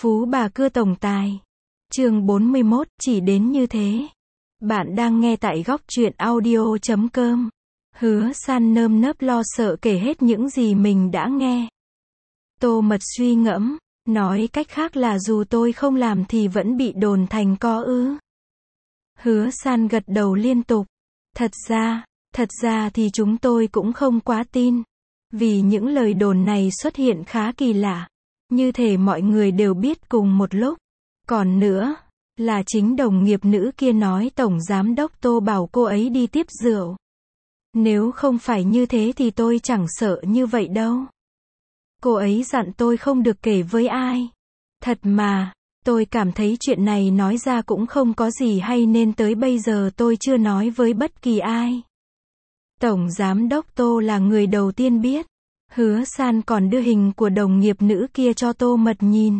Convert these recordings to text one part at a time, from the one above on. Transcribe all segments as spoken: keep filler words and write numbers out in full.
Phú bà cưa tổng tài. Chương bốn mươi mốt, chỉ đến như thế. Bạn đang nghe tại góc truyện audio chấm com. Hứa San nơm nớp lo sợ kể hết những gì mình đã nghe. Tô Mật suy ngẫm, nói cách khác là dù tôi không làm thì vẫn bị đồn thành có ư. Hứa San gật đầu liên tục. Thật ra, thật ra thì chúng tôi cũng không quá tin. Vì những lời đồn này xuất hiện khá kỳ lạ. Như thể mọi người đều biết cùng một lúc. Còn nữa, là chính đồng nghiệp nữ kia nói Tổng Giám đốc Tô bảo cô ấy đi tiếp rượu. Nếu không phải như thế thì tôi chẳng sợ như vậy đâu. Cô ấy dặn tôi không được kể với ai. Thật mà, tôi cảm thấy chuyện này nói ra cũng không có gì hay nên tới bây giờ tôi chưa nói với bất kỳ ai. Tổng Giám đốc Tô là người đầu tiên biết. Hứa San còn đưa hình của đồng nghiệp nữ kia cho Tô Mật nhìn.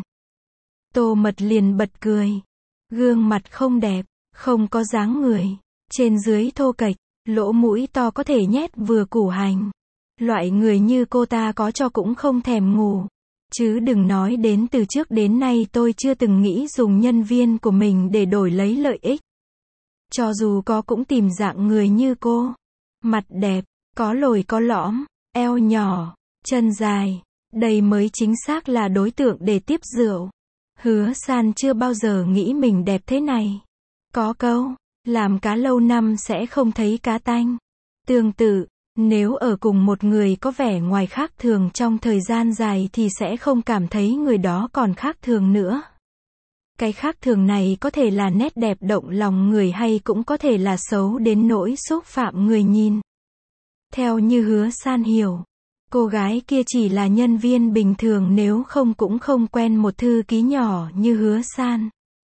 Tô Mật liền bật cười. Gương mặt không đẹp, không có dáng người, trên dưới thô kệch, lỗ mũi to có thể nhét vừa củ hành. Loại người như cô ta có cho cũng không thèm ngủ. Chứ đừng nói đến từ trước đến nay tôi chưa từng nghĩ dùng nhân viên của mình để đổi lấy lợi ích. Cho dù có cũng tìm dạng người như cô. Mặt đẹp, có lồi có lõm, eo nhỏ, chân dài. Đây mới chính xác là đối tượng để tiếp rượu. Hứa San chưa bao giờ nghĩ mình đẹp thế này. Có câu, làm cá lâu năm sẽ không thấy cá tanh. Tương tự, nếu ở cùng một người có vẻ ngoài khác thường trong thời gian dài thì sẽ không cảm thấy người đó còn khác thường nữa. Cái khác thường này có thể là nét đẹp động lòng người hay cũng có thể là xấu đến nỗi xúc phạm người nhìn. Theo như Hứa San hiểu, cô gái kia chỉ là nhân viên bình thường nếu không cũng không quen một thư ký nhỏ như Hứa San.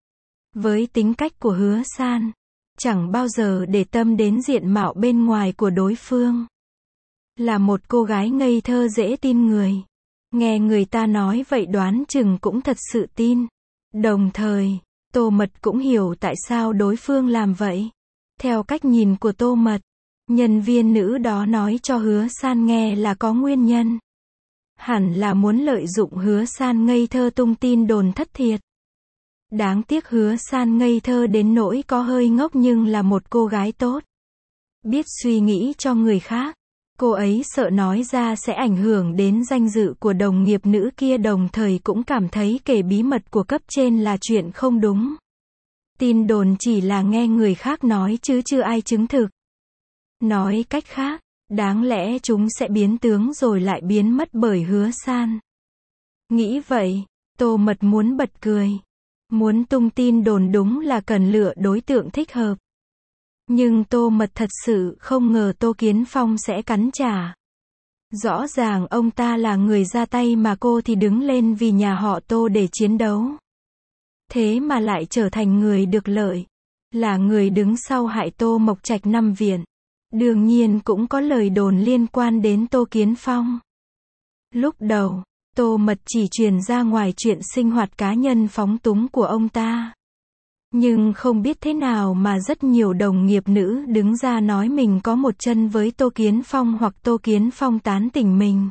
Với tính cách của Hứa San, chẳng bao giờ để tâm đến diện mạo bên ngoài của đối phương. Là một cô gái ngây thơ dễ tin người. Nghe người ta nói vậy đoán chừng cũng thật sự tin. Đồng thời, Tô Mật cũng hiểu tại sao đối phương làm vậy. Theo cách nhìn của Tô Mật, nhân viên nữ đó nói cho Hứa San nghe là có nguyên nhân. Hẳn là muốn lợi dụng Hứa San ngây thơ tung tin đồn thất thiệt. Đáng tiếc Hứa San ngây thơ đến nỗi có hơi ngốc nhưng là một cô gái tốt. Biết suy nghĩ cho người khác. Cô ấy sợ nói ra sẽ ảnh hưởng đến danh dự của đồng nghiệp nữ kia đồng thời cũng cảm thấy kể bí mật của cấp trên là chuyện không đúng. Tin đồn chỉ là nghe người khác nói chứ chưa ai chứng thực. Nói cách khác, đáng lẽ chúng sẽ biến tướng rồi lại biến mất bởi Hứa San. Nghĩ vậy, Tô Mật muốn bật cười. Muốn tung tin đồn đúng là cần lựa đối tượng thích hợp. Nhưng Tô Mật thật sự không ngờ Tô Kiến Phong sẽ cắn trả. Rõ ràng ông ta là người ra tay mà cô thì đứng lên vì nhà họ Tô để chiến đấu. Thế mà lại trở thành người được lợi. Là người đứng sau hại Tô Mộc Trạch nằm viện. Đương nhiên cũng có lời đồn liên quan đến Tô Kiến Phong. Lúc đầu, Tô Mật chỉ truyền ra ngoài chuyện sinh hoạt cá nhân phóng túng của ông ta. Nhưng không biết thế nào mà rất nhiều đồng nghiệp nữ đứng ra nói mình có một chân với Tô Kiến Phong hoặc Tô Kiến Phong tán tỉnh mình.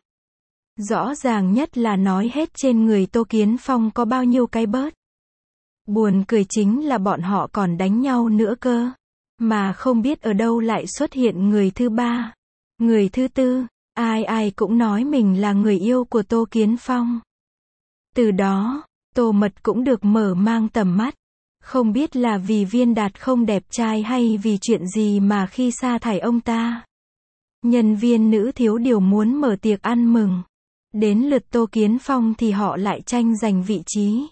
Rõ ràng nhất là nói hết trên người Tô Kiến Phong có bao nhiêu cái bớt. Buồn cười chính là bọn họ còn đánh nhau nữa cơ. Mà không biết ở đâu lại xuất hiện người thứ ba, người thứ tư, ai ai cũng nói mình là người yêu của Tô Kiến Phong. Từ đó, Tô Mật cũng được mở mang tầm mắt. Không biết là vì Viên Đạt không đẹp trai hay vì chuyện gì mà khi sa thải ông ta. Nhân viên nữ thiếu điều muốn mở tiệc ăn mừng. Đến lượt Tô Kiến Phong thì họ lại tranh giành vị trí.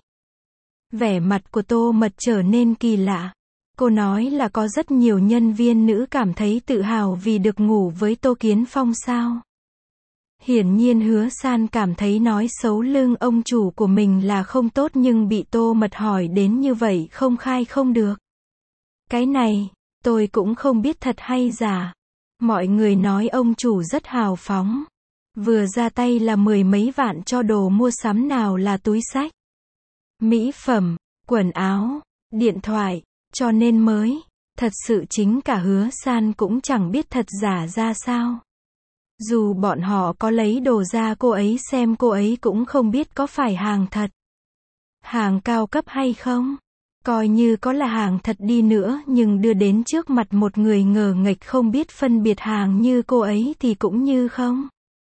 Vẻ mặt của Tô Mật trở nên kỳ lạ. Cô nói là có rất nhiều nhân viên nữ cảm thấy tự hào vì được ngủ với Tô Kiến Phong sao. Hiển nhiên Hứa San cảm thấy nói xấu lưng ông chủ của mình là không tốt nhưng bị Tô Mật hỏi đến như vậy không khai không được. Cái này, tôi cũng không biết thật hay giả. Mọi người nói ông chủ rất hào phóng. Vừa ra tay là mười mấy vạn cho đồ mua sắm nào là túi xách, mỹ phẩm, quần áo, điện thoại. Cho nên mới, thật sự chính cả Hứa San cũng chẳng biết thật giả ra sao. Dù bọn họ có lấy đồ ra cô ấy xem cô ấy cũng không biết có phải hàng thật. Hàng cao cấp hay không? Coi như có là hàng thật đi nữa nhưng đưa đến trước mặt một người ngờ nghệch không biết phân biệt hàng như cô ấy thì cũng như không.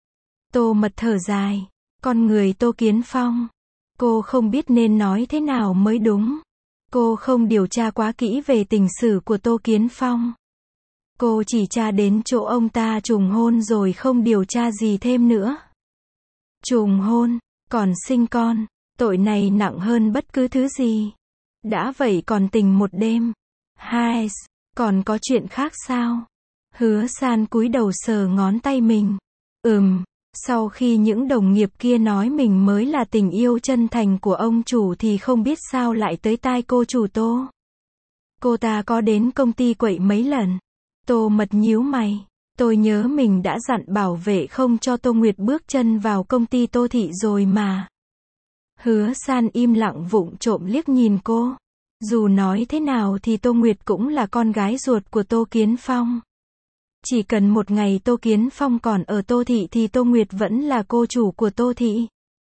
Tô Mật thở dài. Con người Tô Kiến Phong. Cô không biết nên nói thế nào mới đúng. Cô không điều tra quá kỹ về tình sử của Tô Kiến Phong. Cô chỉ tra đến chỗ ông ta trùng hôn rồi không điều tra gì thêm nữa. Trùng hôn, còn sinh con, tội này nặng hơn bất cứ thứ gì. Đã vậy còn tình một đêm. Hai, còn có chuyện khác sao? Hứa San cúi đầu sờ ngón tay mình. Ừm, sau khi những đồng nghiệp kia nói mình mới là tình yêu chân thành của ông chủ thì không biết sao lại tới tai cô chủ Tô. Cô ta có đến công ty quậy mấy lần. Tô Mật nhíu mày. Tôi nhớ mình đã dặn bảo vệ không cho Tô Nguyệt bước chân vào công ty Tô Thị rồi mà. Hứa San im lặng vụng trộm liếc nhìn cô. Dù nói thế nào thì Tô Nguyệt cũng là con gái ruột của Tô Kiến Phong. Chỉ cần một ngày Tô Kiến Phong còn ở Tô Thị thì Tô Nguyệt vẫn là cô chủ của Tô Thị.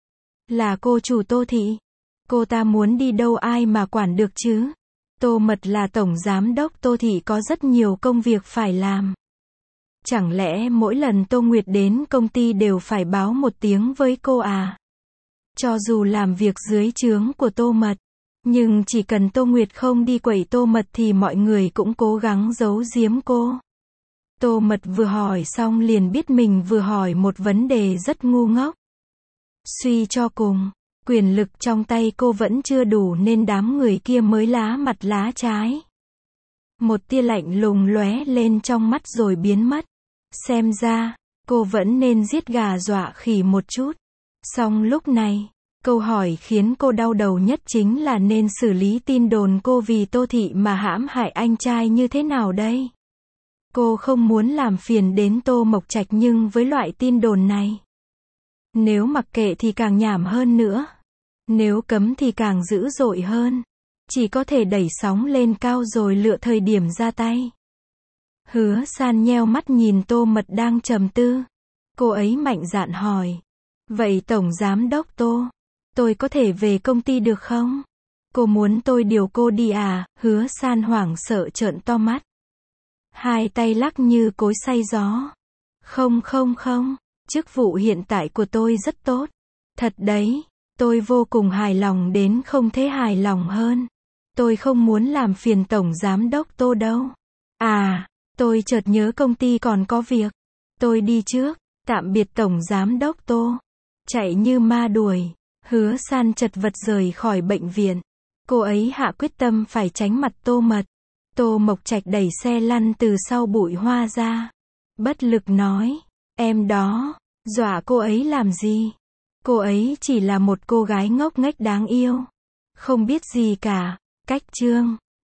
Là cô chủ Tô Thị. Cô ta muốn đi đâu ai mà quản được chứ? Tô Mật là tổng giám đốc Tô Thị có rất nhiều công việc phải làm. Chẳng lẽ mỗi lần Tô Nguyệt đến công ty đều phải báo một tiếng với cô à? Cho dù làm việc dưới trướng của Tô Mật, nhưng chỉ cần Tô Nguyệt không đi quậy Tô Mật thì mọi người cũng cố gắng giấu giếm cô. Tô Mật vừa hỏi xong liền biết mình vừa hỏi một vấn đề rất ngu ngốc. Suy cho cùng, quyền lực trong tay cô vẫn chưa đủ nên đám người kia mới lá mặt lá trái. Một tia lạnh lùng lóe lên trong mắt rồi biến mất. Xem ra, cô vẫn nên giết gà dọa khỉ một chút. Song lúc này, câu hỏi khiến cô đau đầu nhất chính là nên xử lý tin đồn cô vì Tô Thị mà hãm hại anh trai như thế nào đây? Cô không muốn làm phiền đến Tô Mộc Trạch nhưng với loại tin đồn này, nếu mặc kệ thì càng nhảm hơn nữa. Nếu cấm thì càng dữ dội hơn. Chỉ có thể đẩy sóng lên cao rồi lựa thời điểm ra tay. Hứa San nheo mắt nhìn Tô Mật đang trầm tư. Cô ấy mạnh dạn hỏi. Vậy Tổng Giám Đốc Tô, tôi có thể về công ty được không? Cô muốn tôi điều cô đi à? Hứa San hoảng sợ trợn to mắt. Hai tay lắc như cối xay gió. Không không không, chức vụ hiện tại của tôi rất tốt. Thật đấy, tôi vô cùng hài lòng đến không thể hài lòng hơn. Tôi không muốn làm phiền Tổng Giám Đốc Tô đâu. À, tôi chợt nhớ công ty còn có việc. Tôi đi trước, tạm biệt Tổng Giám Đốc Tô. Chạy như ma đuổi, Hứa San chật vật rời khỏi bệnh viện. Cô ấy hạ quyết tâm phải tránh mặt Tô Mật. Tô Mộc Trạch đẩy xe lăn từ sau bụi hoa ra. Bất lực nói, em đó, dọa cô ấy làm gì? Cô ấy chỉ là một cô gái ngốc nghếch đáng yêu. Không biết gì cả. Cách chương